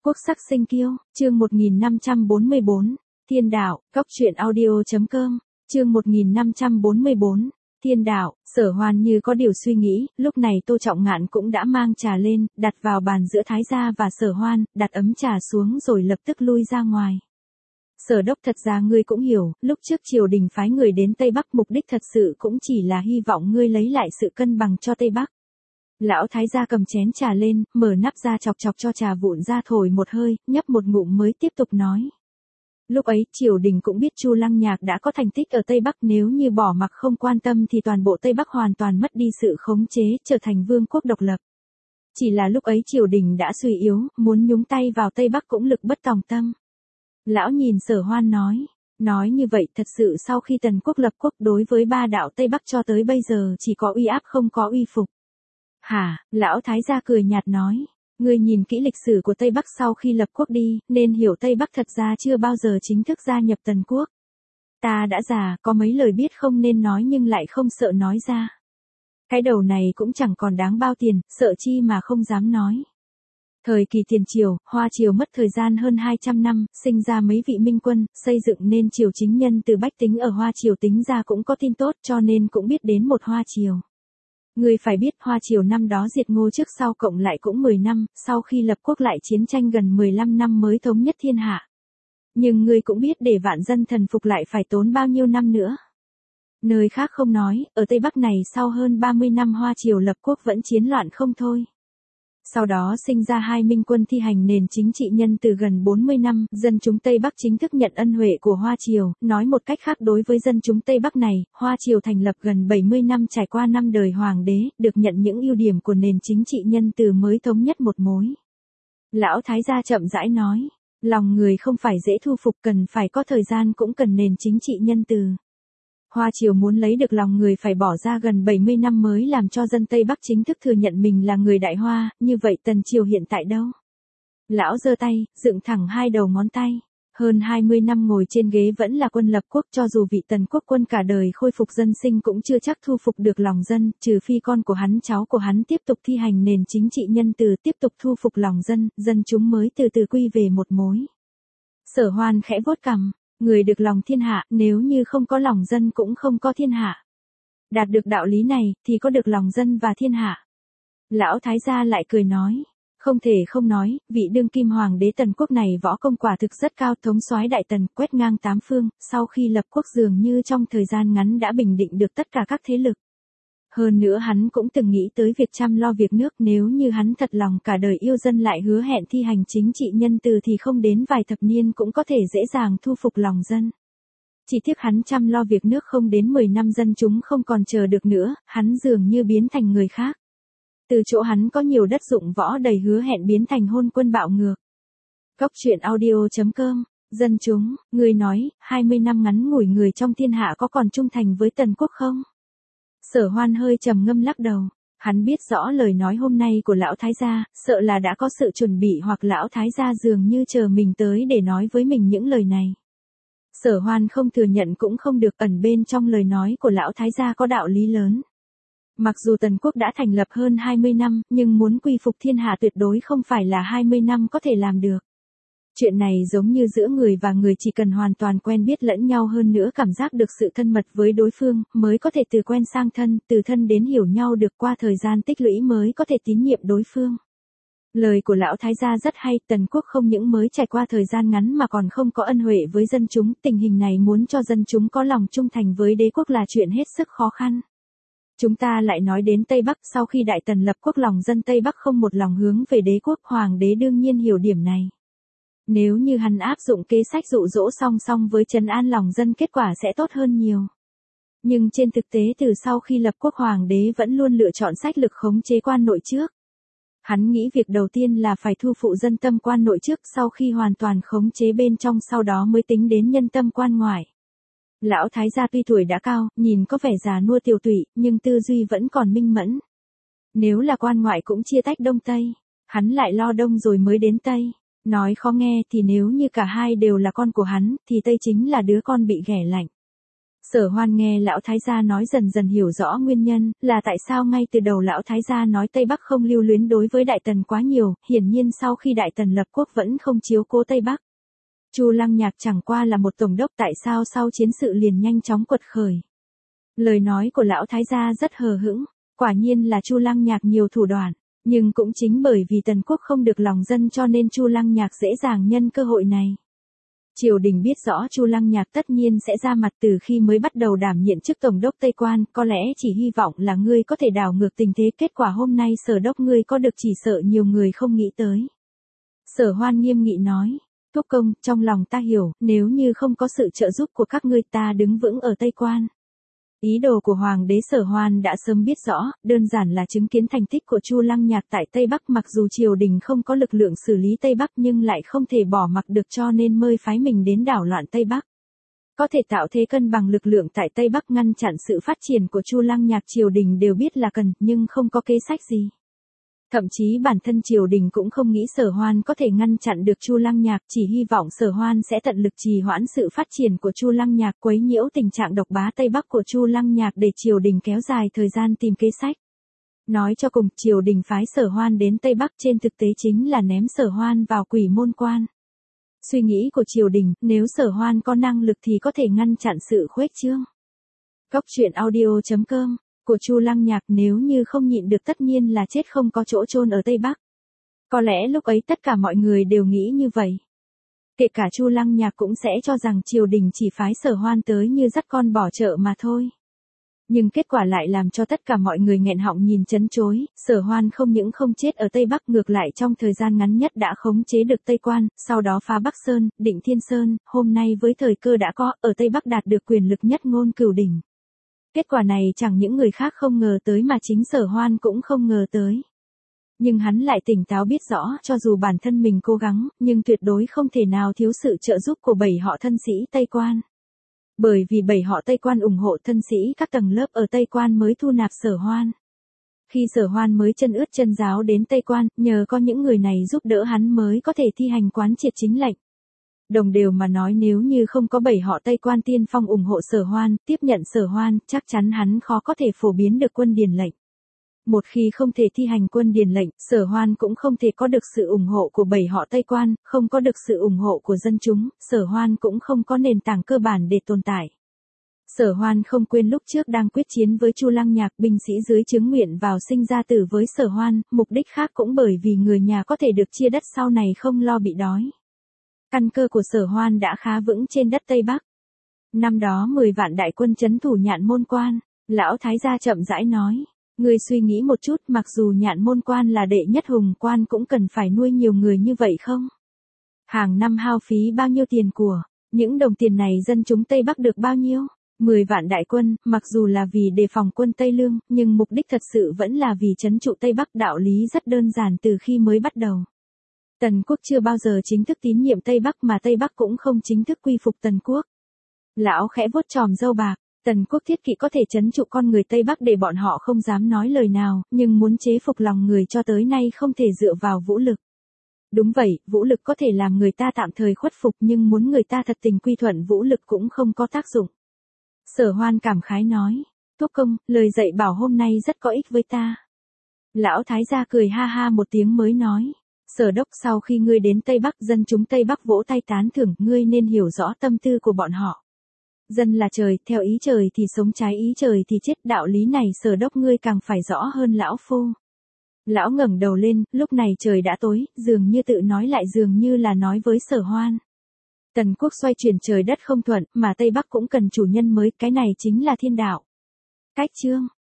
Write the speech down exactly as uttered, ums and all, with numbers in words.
Quốc sắc sinh kiêu, chương một nghìn năm trăm bốn mươi bốn, Thiên đạo, Cóc truyện audio.com, chương một nghìn năm trăm bốn mươi bốn, Thiên đạo. Sở Hoan như có điều suy nghĩ, lúc này Tô Trọng Ngạn cũng đã mang trà lên, đặt vào bàn giữa Thái gia và Sở Hoan, đặt ấm trà xuống rồi lập tức lui ra ngoài. Sở đốc, thật ra ngươi cũng hiểu, lúc trước triều đình phái người đến Tây Bắc mục đích thật sự cũng chỉ là hy vọng ngươi lấy lại sự cân bằng cho Tây Bắc. Lão Thái gia cầm chén trà lên, mở nắp ra chọc chọc cho trà vụn ra thổi một hơi, nhấp một ngụm mới tiếp tục nói. Lúc ấy, triều đình cũng biết Chu Lăng Nhạc đã có thành tích ở Tây Bắc, nếu như bỏ mặc không quan tâm thì toàn bộ Tây Bắc hoàn toàn mất đi sự khống chế, trở thành vương quốc độc lập. Chỉ là lúc ấy triều đình đã suy yếu, muốn nhúng tay vào Tây Bắc cũng lực bất tòng tâm. Lão nhìn Sở Hoan nói, nói như vậy thật sự sau khi Tần quốc lập quốc đối với ba đạo Tây Bắc cho tới bây giờ chỉ có uy áp không có uy phục. Hả, lão Thái gia cười nhạt nói. Ngươi nhìn kỹ lịch sử của Tây Bắc sau khi lập quốc đi, nên hiểu Tây Bắc thật ra chưa bao giờ chính thức gia nhập Tần quốc. Ta đã già, có mấy lời biết không nên nói nhưng lại không sợ nói ra. Cái đầu này cũng chẳng còn đáng bao tiền, sợ chi mà không dám nói. Thời kỳ tiền triều, Hoa triều mất thời gian hơn hai trăm năm, sinh ra mấy vị minh quân, xây dựng nên triều chính nhân từ bách tính ở Hoa triều tính ra cũng có tin tốt cho nên cũng biết đến một Hoa triều. Ngươi phải biết Hoa triều năm đó diệt Ngô trước sau cộng lại cũng mười năm, sau khi lập quốc lại chiến tranh gần mười lăm năm mới thống nhất thiên hạ. Nhưng ngươi cũng biết để vạn dân thần phục lại phải tốn bao nhiêu năm nữa. Nơi khác không nói, ở Tây Bắc này sau hơn ba mươi năm Hoa triều lập quốc vẫn chiến loạn không thôi. Sau đó sinh ra hai minh quân thi hành nền chính trị nhân từ gần bốn mươi năm, dân chúng Tây Bắc chính thức nhận ân huệ của Hoa triều, nói một cách khác đối với dân chúng Tây Bắc này, Hoa triều thành lập gần bảy mươi năm trải qua năm đời hoàng đế, được nhận những ưu điểm của nền chính trị nhân từ mới thống nhất một mối. Lão Thái gia chậm rãi nói, lòng người không phải dễ thu phục, cần phải có thời gian cũng cần nền chính trị nhân từ. Hoa triều muốn lấy được lòng người phải bỏ ra gần bảy mươi năm mới làm cho dân Tây Bắc chính thức thừa nhận mình là người Đại Hoa, như vậy Tần triều hiện tại đâu? Lão giơ tay, dựng thẳng hai đầu ngón tay. Hơn hai mươi năm ngồi trên ghế vẫn là quân lập quốc, cho dù vị Tần quốc quân cả đời khôi phục dân sinh cũng chưa chắc thu phục được lòng dân, trừ phi con của hắn cháu của hắn tiếp tục thi hành nền chính trị nhân từ tiếp tục thu phục lòng dân, dân chúng mới từ từ quy về một mối. Sở Hoan khẽ vuốt cằm. Người được lòng thiên hạ, nếu như không có lòng dân cũng không có thiên hạ. Đạt được đạo lý này, thì có được lòng dân và thiên hạ. Lão Thái gia lại cười nói, không thể không nói, vị đương kim hoàng đế Tần quốc này võ công quả thực rất cao, thống soái đại Tần, quét ngang tám phương, sau khi lập quốc dường như trong thời gian ngắn đã bình định được tất cả các thế lực. Hơn nữa hắn cũng từng nghĩ tới việc chăm lo việc nước, nếu như hắn thật lòng cả đời yêu dân lại hứa hẹn thi hành chính trị nhân từ thì không đến vài thập niên cũng có thể dễ dàng thu phục lòng dân. Chỉ tiếc hắn chăm lo việc nước không đến mười năm dân chúng không còn chờ được nữa, hắn dường như biến thành người khác. Từ chỗ hắn có nhiều đất dụng võ đầy hứa hẹn biến thành hôn quân bạo ngược. Cóc truyện audio.com, dân chúng, người nói, hai mươi năm ngắn ngủi người trong thiên hạ có còn trung thành với Tần quốc không? Sở Hoan hơi trầm ngâm lắc đầu, hắn biết rõ lời nói hôm nay của lão Thái gia, sợ là đã có sự chuẩn bị hoặc lão Thái gia dường như chờ mình tới để nói với mình những lời này. Sở Hoan không thừa nhận cũng không được, ẩn bên trong lời nói của lão Thái gia có đạo lý lớn. Mặc dù Tần quốc đã thành lập hơn hai mươi năm, nhưng muốn quy phục thiên hạ tuyệt đối không phải là hai mươi năm có thể làm được. Chuyện này giống như giữa người và người, chỉ cần hoàn toàn quen biết lẫn nhau, hơn nữa cảm giác được sự thân mật với đối phương, mới có thể từ quen sang thân, từ thân đến hiểu nhau được, qua thời gian tích lũy mới có thể tín nhiệm đối phương. Lời của lão Thái gia rất hay, Tần quốc không những mới trải qua thời gian ngắn mà còn không có ân huệ với dân chúng, tình hình này muốn cho dân chúng có lòng trung thành với đế quốc là chuyện hết sức khó khăn. Chúng ta lại nói đến Tây Bắc, sau khi Đại Tần lập quốc lòng dân Tây Bắc không một lòng hướng về đế quốc, hoàng đế đương nhiên hiểu điểm này. Nếu như hắn áp dụng kế sách dụ dỗ song song với trấn an lòng dân, kết quả sẽ tốt hơn nhiều. Nhưng trên thực tế từ sau khi lập quốc, hoàng đế vẫn luôn lựa chọn sách lược khống chế quan nội trước. Hắn nghĩ việc đầu tiên là phải thu phụ dân tâm quan nội trước, sau khi hoàn toàn khống chế bên trong sau đó mới tính đến nhân tâm quan ngoại. Lão Thái gia tuy tuổi đã cao, nhìn có vẻ già nua tiều tụy, nhưng tư duy vẫn còn minh mẫn. Nếu là quan ngoại cũng chia tách Đông Tây, hắn lại lo Đông rồi mới đến Tây. Nói khó nghe thì nếu như cả hai đều là con của hắn, thì Tây chính là đứa con bị ghẻ lạnh. Sở Hoan nghe lão thái gia nói dần dần hiểu rõ nguyên nhân, là tại sao ngay từ đầu lão thái gia nói Tây Bắc không lưu luyến đối với Đại Tần quá nhiều, hiển nhiên sau khi Đại Tần lập quốc vẫn không chiếu cố Tây Bắc. Chu Lăng Nhạc chẳng qua là một tổng đốc, tại sao sau chiến sự liền nhanh chóng quật khởi. Lời nói của lão thái gia rất hờ hững, quả nhiên là Chu Lăng Nhạc nhiều thủ đoạn, nhưng cũng chính bởi vì Tần quốc không được lòng dân cho nên Chu Lăng Nhạc dễ dàng nhân cơ hội này. Triều đình biết rõ Chu Lăng Nhạc tất nhiên sẽ ra mặt từ khi mới bắt đầu đảm nhiệm chức tổng đốc Tây Quan, có lẽ chỉ hy vọng là ngươi có thể đảo ngược tình thế, kết quả hôm nay Sở đốc ngươi có được chỉ sợ nhiều người không nghĩ tới. Sở Hoan nghiêm nghị nói, Thúc công, trong lòng ta hiểu, nếu như không có sự trợ giúp của các ngươi ta đứng vững ở Tây Quan. Ý đồ của Hoàng đế Sở Hoan đã sớm biết rõ, đơn giản là chứng kiến thành tích của Chu Lăng Nhạc tại Tây Bắc, mặc dù triều đình không có lực lượng xử lý Tây Bắc nhưng lại không thể bỏ mặc được cho nên mới phái mình đến đảo loạn Tây Bắc. Có thể tạo thế cân bằng lực lượng tại Tây Bắc ngăn chặn sự phát triển của Chu Lăng Nhạc triều đình đều biết là cần, nhưng không có kế sách gì. Thậm chí bản thân triều đình cũng không nghĩ Sở Hoan có thể ngăn chặn được Chu Lăng Nhạc, chỉ hy vọng Sở Hoan sẽ tận lực trì hoãn sự phát triển của Chu Lăng Nhạc, quấy nhiễu tình trạng độc bá Tây Bắc của Chu Lăng Nhạc để triều đình kéo dài thời gian tìm kế sách. Nói cho cùng, triều đình phái Sở Hoan đến Tây Bắc trên thực tế chính là ném Sở Hoan vào Quỷ Môn Quan. Suy nghĩ của triều đình, nếu Sở Hoan có năng lực thì có thể ngăn chặn sự khuếch trương. Cốc truyện audio chấm com của Chu Lăng Nhạc nếu như không nhịn được tất nhiên là chết không có chỗ chôn ở Tây Bắc. Có lẽ lúc ấy tất cả mọi người đều nghĩ như vậy. Kể cả Chu Lăng Nhạc cũng sẽ cho rằng triều đình chỉ phái Sở Hoan tới như dắt con bỏ chợ mà thôi. Nhưng kết quả lại làm cho tất cả mọi người nghẹn họng nhìn chấn chối, Sở Hoan không những không chết ở Tây Bắc, ngược lại trong thời gian ngắn nhất đã khống chế được Tây Quan, sau đó phá Bắc Sơn, Định Thiên Sơn, hôm nay với thời cơ đã có, ở Tây Bắc đạt được quyền lực nhất ngôn cửu đỉnh. Kết quả này chẳng những người khác không ngờ tới mà chính Sở Hoan cũng không ngờ tới. Nhưng hắn lại tỉnh táo biết rõ, cho dù bản thân mình cố gắng, nhưng tuyệt đối không thể nào thiếu sự trợ giúp của bảy họ thân sĩ Tây Quan. Bởi vì bảy họ Tây Quan ủng hộ thân sĩ các tầng lớp ở Tây Quan mới thu nạp Sở Hoan. Khi Sở Hoan mới chân ướt chân ráo đến Tây Quan, nhờ có những người này giúp đỡ hắn mới có thể thi hành quán triệt chính lệnh. Đồng đều mà nói, nếu như không có bảy họ Tây Quan tiên phong ủng hộ Sở Hoan, tiếp nhận Sở Hoan, chắc chắn hắn khó có thể phổ biến được quân điển lệnh. Một khi không thể thi hành quân điển lệnh, Sở Hoan cũng không thể có được sự ủng hộ của bảy họ Tây Quan, không có được sự ủng hộ của dân chúng, Sở Hoan cũng không có nền tảng cơ bản để tồn tại. Sở Hoan không quên lúc trước đang quyết chiến với Chu Lăng Nhạc, binh sĩ dưới trướng nguyện vào sinh ra tử với Sở Hoan, mục đích khác cũng bởi vì người nhà có thể được chia đất sau này không lo bị đói. Căn cơ của Sở Hoan đã khá vững trên đất Tây Bắc. Năm đó mười vạn đại quân trấn thủ Nhạn Môn Quan, lão thái gia chậm rãi nói, ngươi suy nghĩ một chút, mặc dù Nhạn Môn Quan là đệ nhất hùng quan cũng cần phải nuôi nhiều người như vậy không? Hàng năm hao phí bao nhiêu tiền của, những đồng tiền này dân chúng Tây Bắc được bao nhiêu? mười vạn đại quân, mặc dù là vì đề phòng quân Tây Lương, nhưng mục đích thật sự vẫn là vì trấn trụ Tây Bắc, đạo lý rất đơn giản từ khi mới bắt đầu. Tần quốc chưa bao giờ chính thức tín nhiệm Tây Bắc mà Tây Bắc cũng không chính thức quy phục Tần quốc. Lão khẽ vuốt chòm râu bạc, Tần quốc thiết kỵ có thể trấn trụ con người Tây Bắc để bọn họ không dám nói lời nào, nhưng muốn chế phục lòng người cho tới nay không thể dựa vào vũ lực. Đúng vậy, vũ lực có thể làm người ta tạm thời khuất phục nhưng muốn người ta thật tình quy thuận vũ lực cũng không có tác dụng. Sở Hoan cảm khái nói, Thúc công, lời dạy bảo hôm nay rất có ích với ta. Lão thái gia cười ha ha một tiếng mới nói, Sở đốc, sau khi ngươi đến Tây Bắc, dân chúng Tây Bắc vỗ tay tán thưởng, ngươi nên hiểu rõ tâm tư của bọn họ. Dân là trời, theo ý trời thì sống, trái ý trời thì chết, đạo lý này Sở đốc ngươi càng phải rõ hơn lão phu. Lão ngẩng đầu lên, lúc này trời đã tối, dường như tự nói lại dường như là nói với Sở Hoan. Tần quốc xoay chuyển trời đất không thuận, mà Tây Bắc cũng cần chủ nhân mới, cái này chính là thiên đạo. Cách chương